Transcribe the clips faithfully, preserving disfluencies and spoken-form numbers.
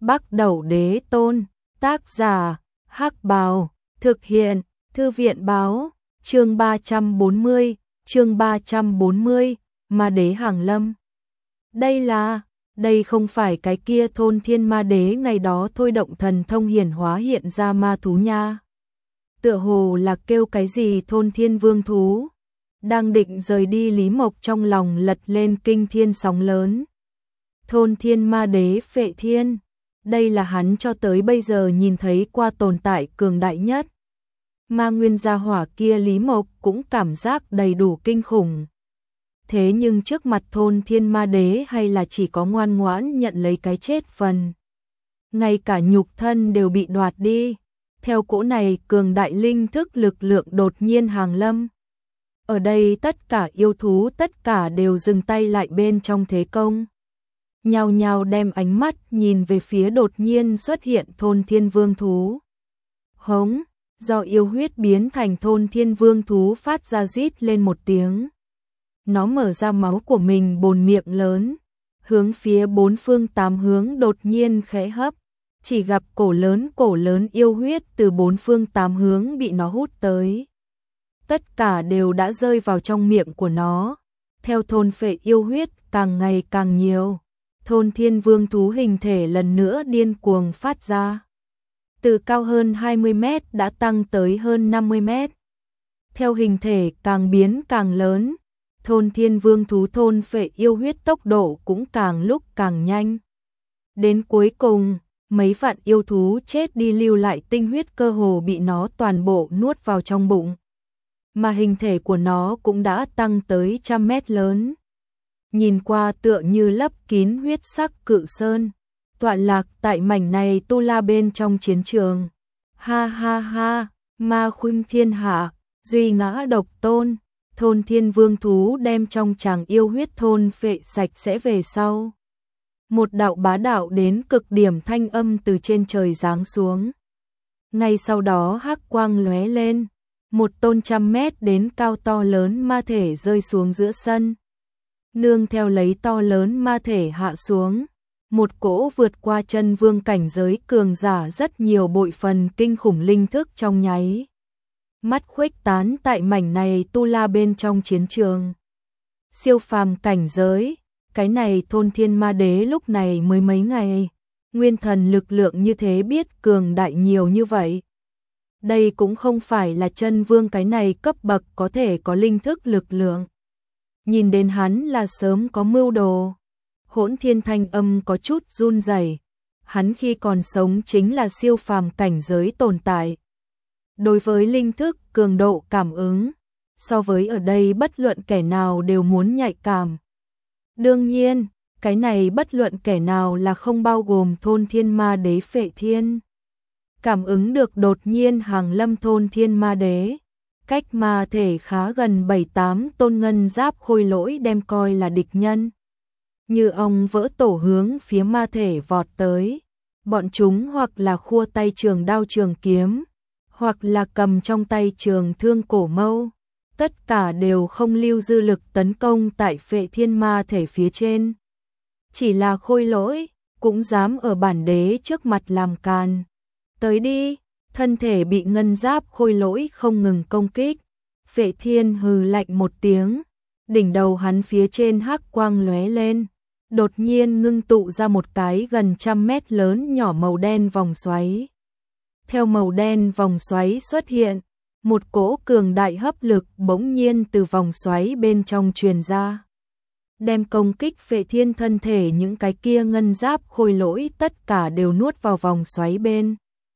Bắc Đẩu Đế Tôn, tác giả, Hắc Bào, thực hiện, Thư viện báo, chương ba trăm bốn mươi, chương ba trăm bốn mươi, Ma Đế Hàng Lâm. Đây là, đây không phải cái kia thôn thiên ma đế ngày đó thôi động thần thông hiển hóa hiện ra ma thú nha. Tựa hồ là kêu cái gì thôn thiên vương thú. Đang định rời đi Lý Mộc trong lòng lật lên kinh thiên sóng lớn. Thôn thiên ma đế Phệ Thiên. Đây là hắn cho tới bây giờ nhìn thấy qua tồn tại cường đại nhất. Ma nguyên gia hỏa kia Lý Mộc cũng cảm giác đầy đủ kinh khủng. Thế nhưng trước mặt thôn thiên ma đế hay là chỉ có ngoan ngoãn nhận lấy cái chết phần. Ngay cả nhục thân đều bị đoạt đi. Theo cỗ này cường đại linh thức lực lượng đột nhiên hàng lâm. Ở đây tất cả yêu thú tất cả đều dừng tay lại bên trong thế công. Nhao nhao đem ánh mắt nhìn về phía đột nhiên xuất hiện thôn thiên vương thú. Hống, do yêu huyết biến thành thôn thiên vương thú phát ra rít lên một tiếng. Nó mở ra máu của mình bồn miệng lớn, hướng phía bốn phương tám hướng đột nhiên khẽ hấp. Chỉ gặp cổ lớn cổ lớn yêu huyết từ bốn phương tám hướng bị nó hút tới. Tất cả đều đã rơi vào trong miệng của nó. Theo thôn phệ yêu huyết càng ngày càng nhiều. Thôn thiên vương thú hình thể lần nữa điên cuồng phát ra. Từ cao hơn hai mươi mét đã tăng tới hơn năm mươi mét. Theo hình thể càng biến càng lớn. Thôn thiên vương thú thôn phệ yêu huyết tốc độ cũng càng lúc càng nhanh. Đến cuối cùng, mấy vạn yêu thú chết đi lưu lại tinh huyết cơ hồ bị nó toàn bộ nuốt vào trong bụng. Mà hình thể của nó cũng đã tăng tới trăm mét lớn. Nhìn qua tựa như lấp kín huyết sắc cự sơn, tọa lạc tại mảnh này tu la bên trong chiến trường. Ha ha ha, ma khuynh thiên hạ, duy ngã độc tôn, thôn thiên vương thú đem trong tràng yêu huyết thôn phệ sạch sẽ về sau. Một đạo bá đạo đến cực điểm thanh âm từ trên trời giáng xuống. Ngay sau đó hắc quang lóe lên, một tôn trăm mét đến cao to lớn ma thể rơi xuống giữa sân. Nương theo lấy to lớn ma thể hạ xuống, một cỗ vượt qua chân vương cảnh giới cường giả rất nhiều bội phần kinh khủng linh thức trong nháy mắt khuếch tán tại mảnh này tu la bên trong chiến trường. Siêu phàm cảnh giới, cái này thôn thiên ma đế lúc này mới mấy ngày, nguyên thần lực lượng như thế biết cường đại nhiều như vậy. Đây cũng không phải là chân vương cái này cấp bậc có thể có linh thức lực lượng. Nhìn đến hắn là sớm có mưu đồ. Hỗn thiên thanh âm có chút run rẩy. Hắn khi còn sống chính là siêu phàm cảnh giới tồn tại. Đối với linh thức cường độ cảm ứng, so với ở đây bất luận kẻ nào đều muốn nhạy cảm. Đương nhiên, cái này bất luận kẻ nào là không bao gồm thôn thiên ma đế Phệ Thiên. Cảm ứng được đột nhiên hàng lâm thôn thiên ma đế. Cách ma thể khá gần bảy tám tôn ngân giáp khôi lỗi đem coi là địch nhân. Như ông vỡ tổ hướng phía ma thể vọt tới. Bọn chúng hoặc là khua tay trường đao trường kiếm, hoặc là cầm trong tay trường thương cổ mâu. Tất cả đều không lưu dư lực tấn công tại Phệ Thiên ma thể phía trên. Chỉ là khôi lỗi, cũng dám ở bản đế trước mặt làm càn. Tới đi, thân thể bị ngân giáp khôi lỗi không ngừng công kích. Phệ Thiên hừ lạnh một tiếng, đỉnh đầu hắn phía trên hắc quang lóe lên. Đột nhiên ngưng tụ ra một cái gần trăm mét lớn nhỏ màu đen vòng xoáy. Theo màu đen vòng xoáy xuất hiện, một cỗ cường đại hấp lực bỗng nhiên từ vòng xoáy bên trong truyền ra. Đem công kích Phệ Thiên thân thể những cái kia ngân giáp khôi lỗi tất cả đều nuốt vào vòng xoáy bên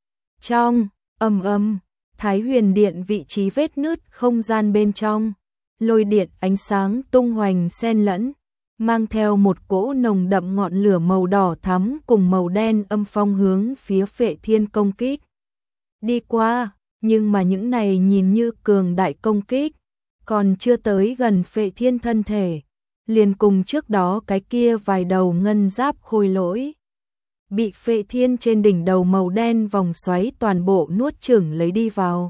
trong. Ầm ầm, Thái Huyền Điện vị trí vết nứt không gian bên trong, lôi điện ánh sáng tung hoành xen lẫn, mang theo một cỗ nồng đậm ngọn lửa màu đỏ thắm cùng màu đen âm phong hướng phía Phệ Thiên công kích. Đi qua, nhưng mà những này nhìn như cường đại công kích, còn chưa tới gần Phệ Thiên thân thể, liền cùng trước đó cái kia vài đầu ngân giáp khôi lỗi. Bị Phệ Thiên trên đỉnh đầu màu đen vòng xoáy toàn bộ nuốt chửng lấy đi vào.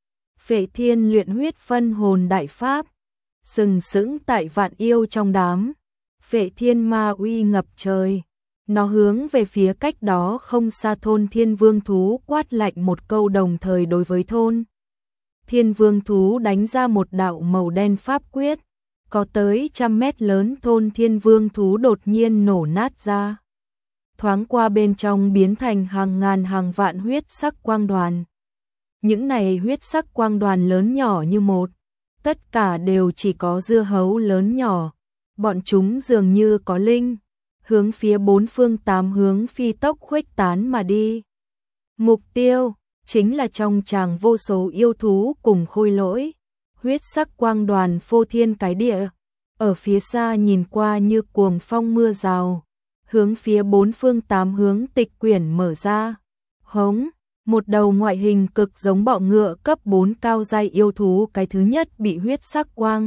Phệ Thiên luyện huyết phân hồn đại pháp, sừng sững tại vạn yêu trong đám. Phệ Thiên ma uy ngập trời, Nó hướng về phía cách đó không xa thôn Thiên Vương Thú quát lạnh một câu, đồng thời đối với thôn Thiên Vương Thú đánh ra một đạo màu đen pháp quyết, có tới trăm mét lớn. Thôn Thiên Vương Thú đột nhiên nổ nát ra, thoáng qua bên trong biến thành hàng ngàn hàng vạn huyết sắc quang đoàn. Những này huyết sắc quang đoàn lớn nhỏ như một, tất cả đều chỉ có dưa hấu lớn nhỏ, bọn chúng dường như có linh, hướng phía bốn phương tám hướng phi tốc khuếch tán mà đi. Mục tiêu chính là trong tràng vô số yêu thú cùng khôi lỗi, huyết sắc quang đoàn phô thiên cái địa, ở phía xa nhìn qua như cuồng phong mưa rào, hướng phía bốn phương tám hướng tịch quyển mở ra. Hống, một đầu ngoại hình cực giống bọ ngựa cấp bốn cao giai yêu thú cái thứ nhất bị huyết sắc quang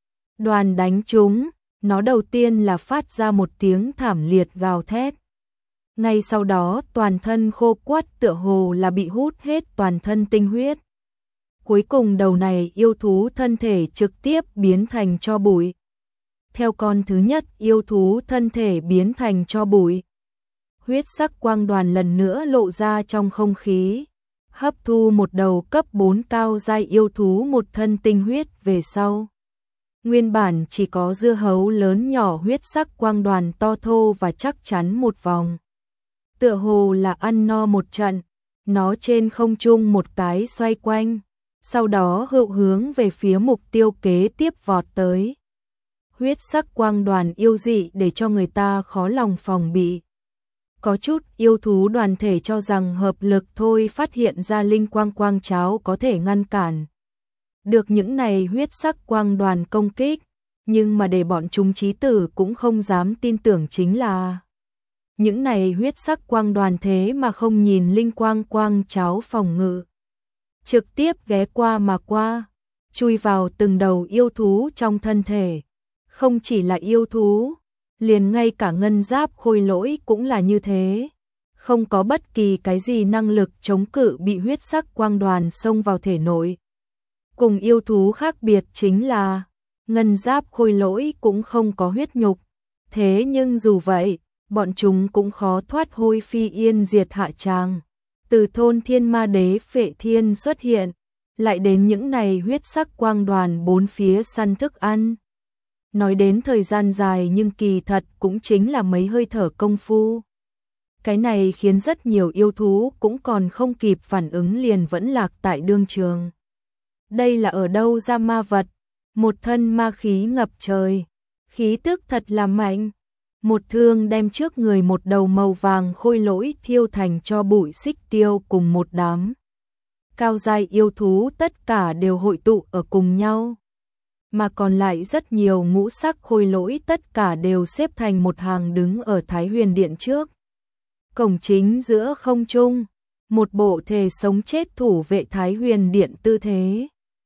đoàn đánh trúng, nó đầu tiên là phát ra một tiếng thảm liệt gào thét. Ngay sau đó toàn thân khô quắt, tựa hồ là bị hút hết toàn thân tinh huyết. Cuối cùng đầu này yêu thú thân thể trực tiếp biến thành tro bụi. Theo con thứ nhất yêu thú thân thể biến thành tro bụi, huyết sắc quang đoàn lần nữa lộ ra trong không khí, hấp thu một đầu cấp bốn cao giai yêu thú một thân tinh huyết về sau. Nguyên bản chỉ có dưa hấu lớn nhỏ huyết sắc quang đoàn to thô và chắc chắn một vòng, tựa hồ là ăn no một trận, nó trên không trung một cái xoay quanh, sau đó hữu hướng về phía mục tiêu kế tiếp vọt tới. Huyết sắc quang đoàn yêu dị để cho người ta khó lòng phòng bị. Có chút yêu thú đoàn thể cho rằng hợp lực thôi phát hiện ra linh quang quang cháo có thể ngăn cản được những này huyết sắc quang đoàn công kích, nhưng mà để bọn chúng chí tử cũng không dám tin tưởng chính là những này huyết sắc quang đoàn thế mà không nhìn linh quang quang cháo phòng ngự, trực tiếp ghé qua mà qua, chui vào từng đầu yêu thú trong thân thể. Không chỉ là yêu thú, liền ngay cả ngân giáp khôi lỗi cũng là như thế, không có bất kỳ cái gì năng lực chống cự bị huyết sắc quang đoàn xông vào thể nội. Cùng yêu thú khác biệt chính là ngân giáp khôi lỗi cũng không có huyết nhục, thế nhưng dù vậy, bọn chúng cũng khó thoát hôi phi yên diệt hạ tràng. Từ thôn Thiên Ma Đế Phệ Thiên xuất hiện, lại đến những này huyết sắc quang đoàn bốn phía săn thức ăn. Nói đến thời gian dài nhưng kỳ thật cũng chính là mấy hơi thở công phu. Cái này khiến rất nhiều yêu thú cũng còn không kịp phản ứng liền vẫn lạc tại đương trường. Đây là ở đâu ra ma vật? Một thân ma khí ngập trời, khí tức thật là mạnh. Một thương đem trước người một đầu màu vàng khôi lỗi thiêu thành cho bụi xích tiêu cùng một đám cao giai yêu thú tất cả đều hội tụ ở cùng nhau. Mà còn lại rất nhiều ngũ sắc khôi lỗi tất cả đều xếp thành một hàng đứng ở Thái Huyền Điện trước. Cổng chính giữa không trung, một bộ thể sống chết thủ vệ Thái Huyền Điện tư thế.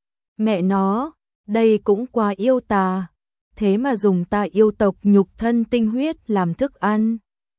Mẹ nó, đây cũng quá yêu tà, thế mà dùng ta yêu tộc nhục thân tinh huyết làm thức ăn.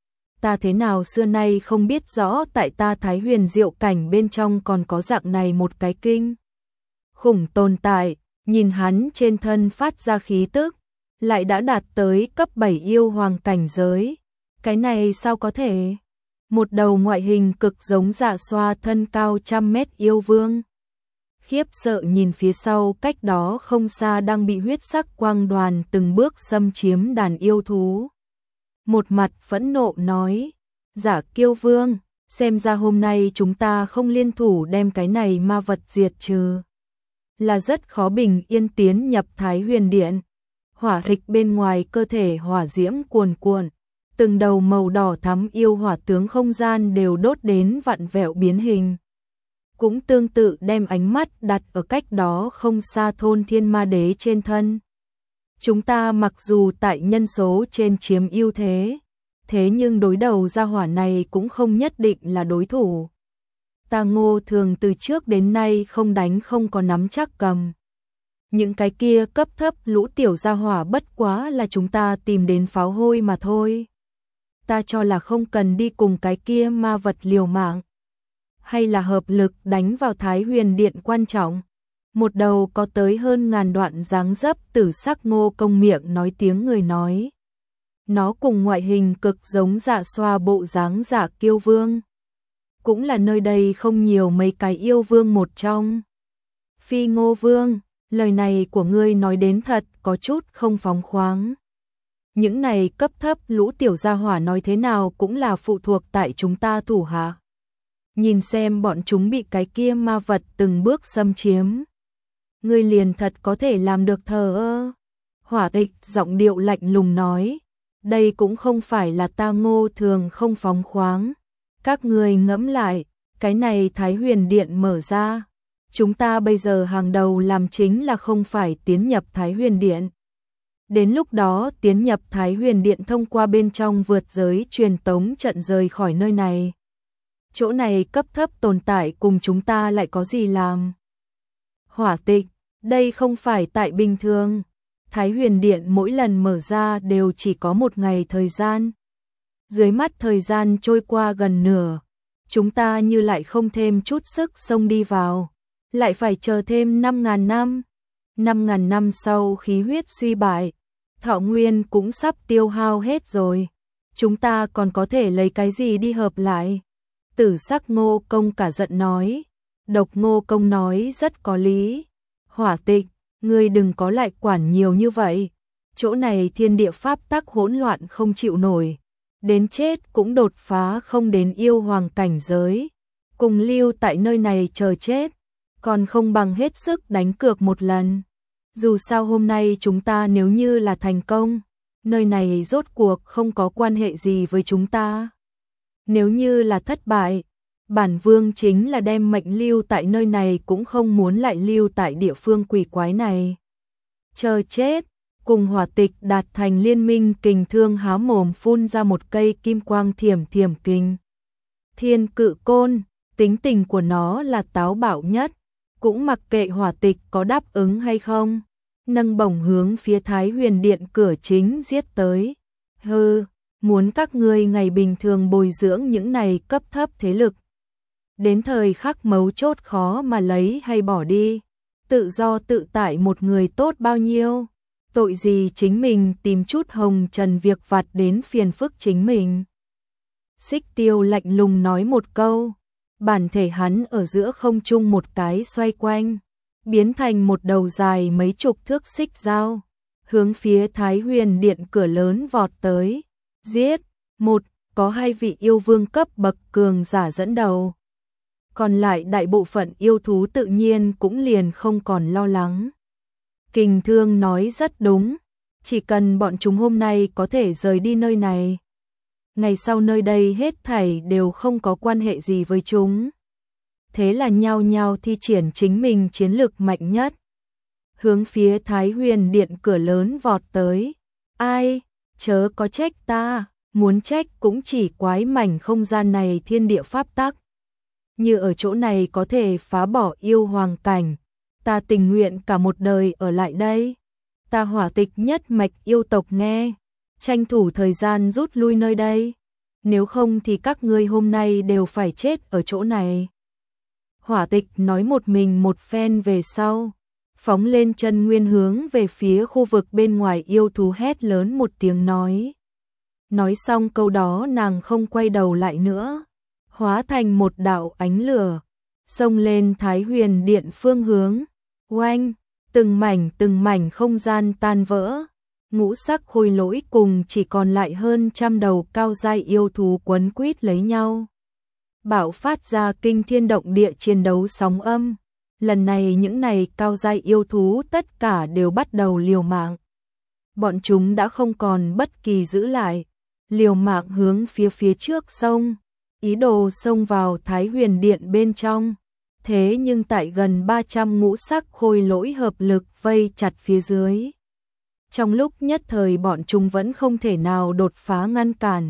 Ta thế nào xưa nay không biết rõ tại ta Thái Huyền Diệu cảnh bên trong còn có dạng này một cái kinh khủng tồn tại. Nhìn hắn trên thân phát ra khí tức, lại đã đạt tới cấp bảy yêu hoàng cảnh giới. Cái này sao có thể? Một đầu ngoại hình cực giống Dạ Xoa thân cao trăm mét yêu vương. Khiếp sợ nhìn phía sau cách đó không xa đang bị huyết sắc quang đoàn từng bước xâm chiếm đàn yêu thú. Một mặt phẫn nộ nói, Giả Kiêu Vương, xem ra hôm nay chúng ta không liên thủ đem cái này ma vật diệt trừ. Là rất khó bình yên tiến nhập Thái Huyền Điện. Hỏa thịch bên ngoài cơ thể hỏa diễm cuồn cuộn, từng đầu màu đỏ thắm yêu hỏa tướng không gian đều đốt đến vặn vẹo biến hình. Cũng tương tự đem ánh mắt đặt ở cách đó không xa thôn Thiên Ma Đế trên thân. Chúng ta mặc dù tại nhân số trên chiếm ưu thế, thế nhưng đối đầu ra hỏa này cũng không nhất định là đối thủ. Ta Ngô Thường từ trước đến nay không đánh không có nắm chắc cầm. Những cái kia cấp thấp lũ tiểu gia hỏa bất quá là chúng ta tìm đến pháo hôi mà thôi. Ta cho là không cần đi cùng cái kia ma vật liều mạng. Hay là hợp lực đánh vào Thái Huyền Điện quan trọng. Một đầu có tới hơn ngàn đoạn dáng dấp tử sắc Ngô Công miệng nói tiếng người nói. Nó cùng ngoại hình cực giống Dạ Xoa bộ dáng Dạ Kiêu Vương. Cũng là nơi đây không nhiều mấy cái yêu vương một trong. Phi Ngô Vương, lời này của ngươi nói đến thật có chút không phóng khoáng. Những này cấp thấp lũ tiểu gia hỏa nói thế nào cũng là phụ thuộc tại chúng ta thủ hạ. Nhìn xem bọn chúng bị cái kia ma vật từng bước xâm chiếm. Ngươi liền thật có thể làm được thờ ơ. Hỏa Tịch giọng điệu lạnh lùng nói. Đây cũng không phải là ta Ngô Thường không phóng khoáng. Các ngươi ngẫm lại, cái này Thái Huyền Điện mở ra. Chúng ta bây giờ hàng đầu làm chính là không phải tiến nhập Thái Huyền Điện. Đến lúc đó tiến nhập Thái Huyền Điện thông qua bên trong vượt giới truyền tống trận rời khỏi nơi này. Chỗ này cấp thấp tồn tại cùng chúng ta lại có gì làm? Hỏa Tịch, đây không phải tại bình thường. Thái Huyền Điện mỗi lần mở ra đều chỉ có một ngày thời gian. Dưới mắt thời gian trôi qua gần nửa, chúng ta như lại không thêm chút sức xông đi vào, lại phải chờ thêm năm ngàn năm. năm ngàn năm sau khí huyết suy bại, thọ nguyên cũng sắp tiêu hao hết rồi. Chúng ta còn có thể lấy cái gì đi hợp lại? Tử Sắc Ngô Công cả giận nói. Độc Ngô Công nói rất có lý. Hỏa Tịch, ngươi đừng có lại quản nhiều như vậy. Chỗ này thiên địa pháp tắc hỗn loạn không chịu nổi. Đến chết cũng đột phá không đến yêu hoàng cảnh giới. Cùng lưu tại nơi này chờ chết. Còn không bằng hết sức đánh cược một lần. Dù sao hôm nay chúng ta nếu như là thành công, nơi này rốt cuộc không có quan hệ gì với chúng ta. Nếu như là thất bại, bản vương chính là đem mệnh lưu tại nơi này cũng không muốn lại lưu tại địa phương quỷ quái này. Chờ chết, cùng Hỏa Tịch đạt thành liên minh. Kình Thương há mồm phun ra một cây kim quang thiểm thiểm kình. Thiên Cự Côn, tính tình của nó là táo bạo nhất, cũng mặc kệ Hỏa Tịch có đáp ứng hay không, nâng bổng hướng phía Thái Huyền Điện cửa chính giết tới. Hừ, muốn các ngươi ngày bình thường bồi dưỡng những này cấp thấp thế lực, đến thời khắc mấu chốt khó mà lấy hay bỏ đi. Tự do tự tại một người tốt bao nhiêu, tội gì chính mình tìm chút hồng trần việc vặt đến phiền phức chính mình. Xích Tiêu lạnh lùng nói một câu, bản thể hắn ở giữa không trung một cái xoay quanh, biến thành một đầu dài mấy chục thước xích dao, hướng phía Thái Huyền Điện cửa lớn vọt tới. Giết! Một, có hai vị yêu vương cấp bậc cường giả dẫn đầu. Còn lại đại bộ phận yêu thú tự nhiên cũng liền không còn lo lắng. Kình Thương nói rất đúng, chỉ cần bọn chúng hôm nay có thể rời đi nơi này, ngày sau nơi đây hết thảy đều không có quan hệ gì với chúng. Thế là nhao nhao thi triển chính mình chiến lực mạnh nhất, hướng phía Thái Huyền Điện cửa lớn vọt tới. Ai, chớ có trách ta, muốn trách cũng chỉ quái mảnh không gian này thiên địa pháp tắc. Như ở chỗ này có thể phá bỏ yêu hoàng cảnh, ta tình nguyện cả một đời ở lại đây. Ta Hỏa Tịch nhất mạch yêu tộc nghe, tranh thủ thời gian rút lui nơi đây, nếu không thì các ngươi hôm nay đều phải chết ở chỗ này. Hỏa Tịch nói một mình một phen về sau, phóng lên chân nguyên hướng về phía khu vực bên ngoài yêu thú hét lớn một tiếng nói. Nói xong câu đó nàng không quay đầu lại nữa, hóa thành một đạo ánh lửa, xông lên Thái Huyền Điện phương hướng. Oanh, từng mảnh từng mảnh không gian tan vỡ, ngũ sắc khôi lỗi cùng chỉ còn lại hơn trăm đầu cao giai yêu thú quấn quýt lấy nhau, bạo phát ra kinh thiên động địa chiến đấu sóng âm. Lần này những này cao giai yêu thú tất cả đều bắt đầu liều mạng. Bọn chúng đã không còn bất kỳ giữ lại, liều mạng hướng phía phía trước sông, ý đồ xông vào Thái Huyền Điện bên trong. Thế nhưng tại gần ba trăm ngũ sắc khôi lỗi hợp lực vây chặt phía dưới, trong lúc nhất thời bọn chúng vẫn không thể nào đột phá ngăn cản.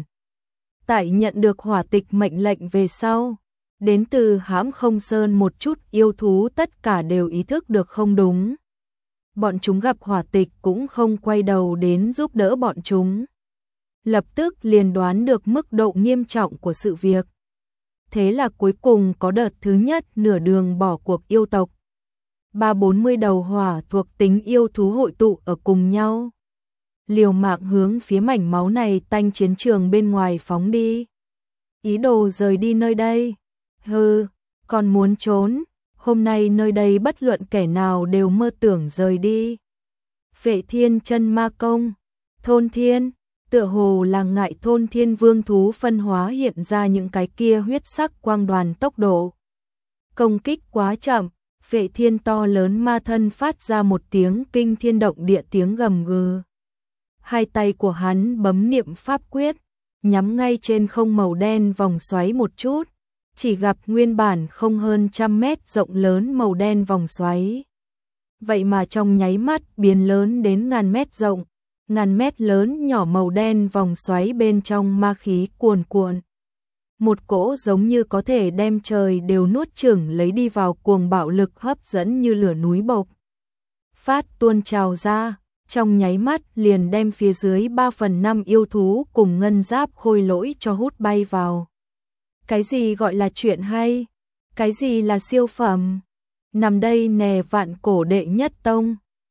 Tại nhận được Hỏa Tịch mệnh lệnh về sau, đến từ Hãm Không Sơn một chút yêu thú tất cả đều ý thức được không đúng. Bọn chúng gặp Hỏa Tịch cũng không quay đầu đến giúp đỡ bọn chúng, lập tức liền đoán được mức độ nghiêm trọng của sự việc. Thế là cuối cùng có đợt thứ nhất nửa đường bỏ cuộc yêu tộc. Ba bốn mươi đầu hỏa thuộc tính yêu thú hội tụ ở cùng nhau. liều mạng hướng phía mảnh máu này tanh chiến trường bên ngoài phóng đi. Ý đồ rời đi nơi đây. Hừ, còn muốn trốn, hôm nay nơi đây bất luận kẻ nào đều mơ tưởng rời đi. Vệ Thiên chân ma công, thôn thiên, tựa hồ là ngại thôn thiên vương thú phân hóa hiện ra những cái kia huyết sắc quang đoàn tốc độ. Công kích quá chậm, Vệ Thiên to lớn ma thân phát ra một tiếng kinh thiên động địa tiếng gầm gừ. Hai tay của hắn bấm niệm pháp quyết, nhắm ngay trên không màu đen vòng xoáy một chút, chỉ gặp nguyên bản không hơn trăm mét rộng lớn màu đen vòng xoáy. Vậy mà trong nháy mắt biến lớn đến ngàn mét rộng, ngàn mét lớn nhỏ màu đen vòng xoáy bên trong ma khí cuồn cuộn. Một cỗ giống như có thể đem trời đều nuốt chửng lấy đi vào cuồng bạo lực hấp dẫn như lửa núi bộc phát tuôn trào ra, trong nháy mắt liền đem phía dưới ba phần năm yêu thú cùng ngân giáp khôi lỗi cho hút bay vào. Cái gì gọi là chuyện hay? Cái gì là siêu phẩm? Nằm đây nè vạn cổ đệ nhất tông.